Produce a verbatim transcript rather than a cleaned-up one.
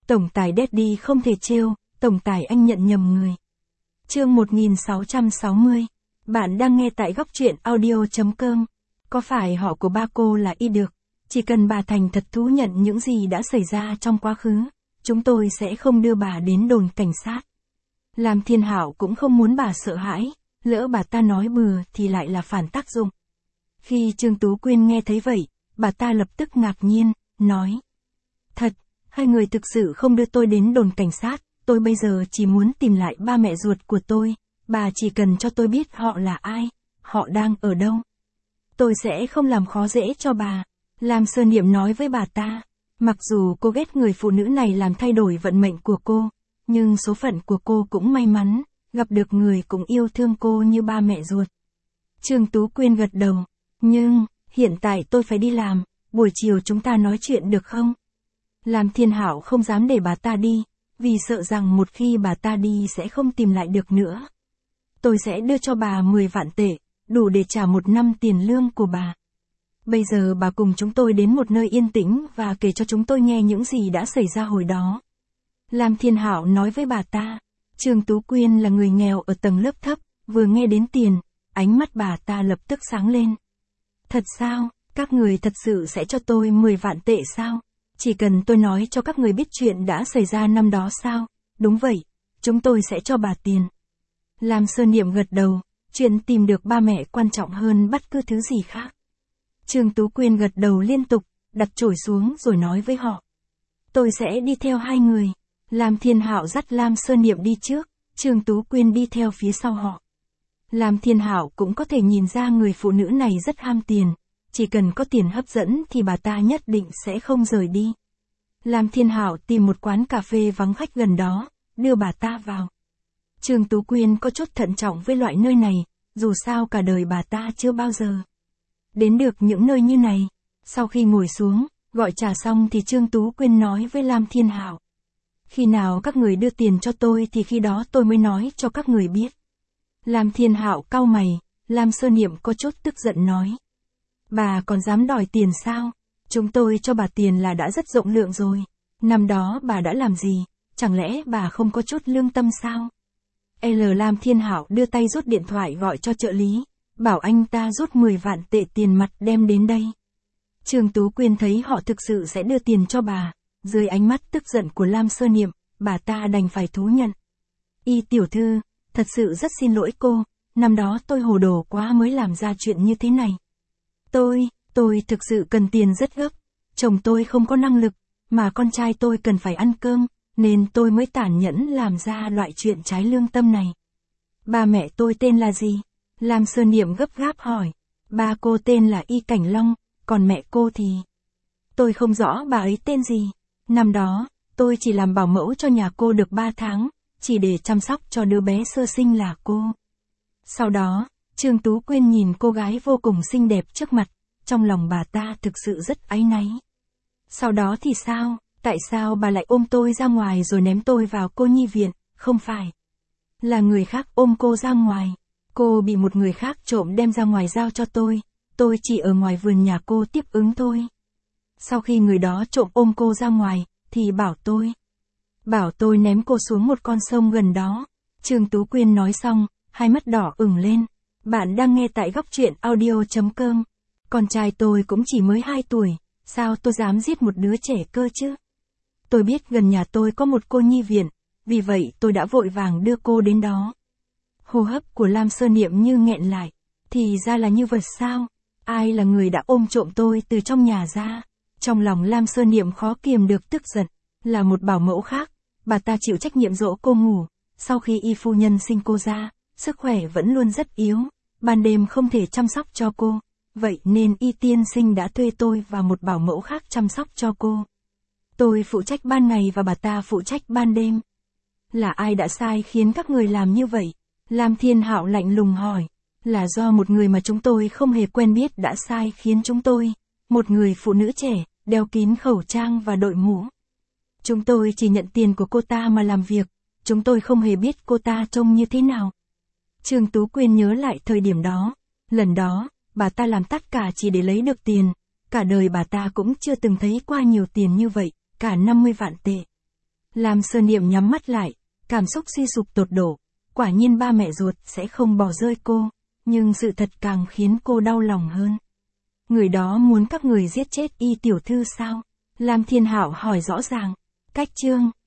Tổng tài Daddy không thể trêu, tổng tài anh nhận nhầm người. Chương một nghìn sáu trăm sáu mươi. Bạn đang nghe tại góc truyện audio chấm com. Có phải họ của ba cô là y được? Chỉ cần bà thành thật thú nhận những gì đã xảy ra trong quá khứ, chúng tôi sẽ không đưa bà đến đồn cảnh sát. Lam Thiên Hạo cũng không muốn bà sợ hãi, lỡ bà ta nói bừa thì lại là phản tác dụng. Khi Trương Tú Quyên nghe thấy vậy, bà ta lập tức ngạc nhiên, nói. Thật, hai người thực sự không đưa tôi đến đồn cảnh sát, tôi bây giờ chỉ muốn tìm lại ba mẹ ruột của tôi, bà chỉ cần cho tôi biết họ là ai, họ đang ở đâu. Tôi sẽ không làm khó dễ cho bà. Lam Sơ Niệm nói với bà ta, mặc dù cô ghét người phụ nữ này làm thay đổi vận mệnh của cô, nhưng số phận của cô cũng may mắn, gặp được người cũng yêu thương cô như ba mẹ ruột. Trương Tú Quyên gật đầu, nhưng, hiện tại tôi phải đi làm, buổi chiều chúng ta nói chuyện được không? Lam Thiên Hạo không dám để bà ta đi, vì sợ rằng một khi bà ta đi sẽ không tìm lại được nữa. Tôi sẽ đưa cho bà mười vạn tệ, đủ để trả một năm tiền lương của bà. Bây giờ bà cùng chúng tôi đến một nơi yên tĩnh và kể cho chúng tôi nghe những gì đã xảy ra hồi đó. Lam Thiên Hạo nói với bà ta, Trương Tú Quyên là người nghèo ở tầng lớp thấp, vừa nghe đến tiền, ánh mắt bà ta lập tức sáng lên. Thật sao, các người thật sự sẽ cho tôi mười vạn tệ sao? Chỉ cần tôi nói cho các người biết chuyện đã xảy ra năm đó sao? Đúng vậy, chúng tôi sẽ cho bà tiền. Lam Sơ Niệm gật đầu, chuyện tìm được ba mẹ quan trọng hơn bất cứ thứ gì khác. Trương Tú Quyên gật đầu liên tục, đặt chổi xuống rồi nói với họ. Tôi sẽ đi theo hai người. Lam Thiên Hạo dắt Lam Sơ Niệm đi trước, Trương Tú Quyên đi theo phía sau họ. Lam Thiên Hạo cũng có thể nhìn ra người phụ nữ này rất ham tiền, chỉ cần có tiền hấp dẫn thì bà ta nhất định sẽ không rời đi. Lam Thiên Hạo tìm một quán cà phê vắng khách gần đó, đưa bà ta vào. Trương Tú Quyên có chút thận trọng với loại nơi này, dù sao cả đời bà ta chưa bao giờ đến được những nơi như này. Sau khi ngồi xuống, gọi trà xong thì Trương Tú Quyên nói với Lam Thiên Hạo. Khi nào các người đưa tiền cho tôi thì khi đó tôi mới nói cho các người biết. Lam Thiên Hạo cau mày, Lam Sơ Niệm có chút tức giận nói. Bà còn dám đòi tiền sao? Chúng tôi cho bà tiền là đã rất rộng lượng rồi. Năm đó bà đã làm gì? Chẳng lẽ bà không có chút lương tâm sao? L. Lam Thiên Hạo đưa tay rút điện thoại gọi cho trợ lý, bảo anh ta rút mười vạn tệ tiền mặt đem đến đây. Trương Tú Quyên thấy họ thực sự sẽ đưa tiền cho bà, dưới ánh mắt tức giận của Lam Sơ Niệm, bà ta đành phải thú nhận. Y tiểu thư, thật sự rất xin lỗi cô, năm đó tôi hồ đồ quá mới làm ra chuyện như thế này. Tôi, tôi thực sự cần tiền rất gấp, chồng tôi không có năng lực, mà con trai tôi cần phải ăn cơm, nên tôi mới tàn nhẫn làm ra loại chuyện trái lương tâm này. Ba mẹ tôi tên là gì? Lam Sơ Niệm gấp gáp hỏi. Ba cô tên là Y Cảnh Long, còn mẹ cô thì... Tôi không rõ bà ấy tên gì. Năm đó, tôi chỉ làm bảo mẫu cho nhà cô được ba tháng, chỉ để chăm sóc cho đứa bé sơ sinh là cô. Sau đó, Trương Tú Quyên nhìn cô gái vô cùng xinh đẹp trước mặt, trong lòng bà ta thực sự rất áy náy. Sau đó thì sao? Tại sao bà lại ôm tôi ra ngoài rồi ném tôi vào cô nhi viện? Không phải. Là người khác ôm cô ra ngoài. Cô bị một người khác trộm đem ra ngoài giao cho tôi. Tôi chỉ ở ngoài vườn nhà cô tiếp ứng thôi. Sau khi người đó trộm ôm cô ra ngoài, thì bảo tôi. Bảo tôi ném cô xuống một con sông gần đó. Trương Tú Quyên nói xong, hai mắt đỏ ửng lên. Bạn đang nghe tại góc truyện audio chấm com. Con trai tôi cũng chỉ mới hai tuổi, sao tôi dám giết một đứa trẻ cơ chứ? Tôi biết gần nhà tôi có một cô nhi viện, vì vậy tôi đã vội vàng đưa cô đến đó. Hô hấp của Lam Sơ Niệm như nghẹn lại. Thì ra là như vậy sao? Ai là người đã ôm trộm tôi từ trong nhà ra? Trong lòng Lam Sơ Niệm khó kiềm được tức giận. Là một bảo mẫu khác, bà ta chịu trách nhiệm dỗ cô ngủ. Sau khi Y phu nhân sinh cô ra, sức khỏe vẫn luôn rất yếu. Ban đêm không thể chăm sóc cho cô. Vậy nên Y tiên sinh đã thuê tôi và một bảo mẫu khác chăm sóc cho cô. Tôi phụ trách ban ngày và bà ta phụ trách ban đêm. Là ai đã sai khiến các người làm như vậy? Lam Thiên Hạo lạnh lùng hỏi. Là do một người mà chúng tôi không hề quen biết đã sai khiến chúng tôi. Một người phụ nữ trẻ, đeo kín khẩu trang và đội mũ. Chúng tôi chỉ nhận tiền của cô ta mà làm việc. Chúng tôi không hề biết cô ta trông như thế nào. Trương Tú Quyên nhớ lại thời điểm đó. Lần đó, bà ta làm tất cả chỉ để lấy được tiền. Cả đời bà ta cũng chưa từng thấy qua nhiều tiền như vậy, cả năm mươi vạn tệ. Lam Sơ Niệm nhắm mắt lại, cảm xúc suy sụp tột độ. Quả nhiên ba mẹ ruột sẽ không bỏ rơi cô, nhưng sự thật càng khiến cô đau lòng hơn. Người đó muốn các người giết chết Y tiểu thư sao? Lam Thiên Hạo hỏi rõ ràng. Cách chương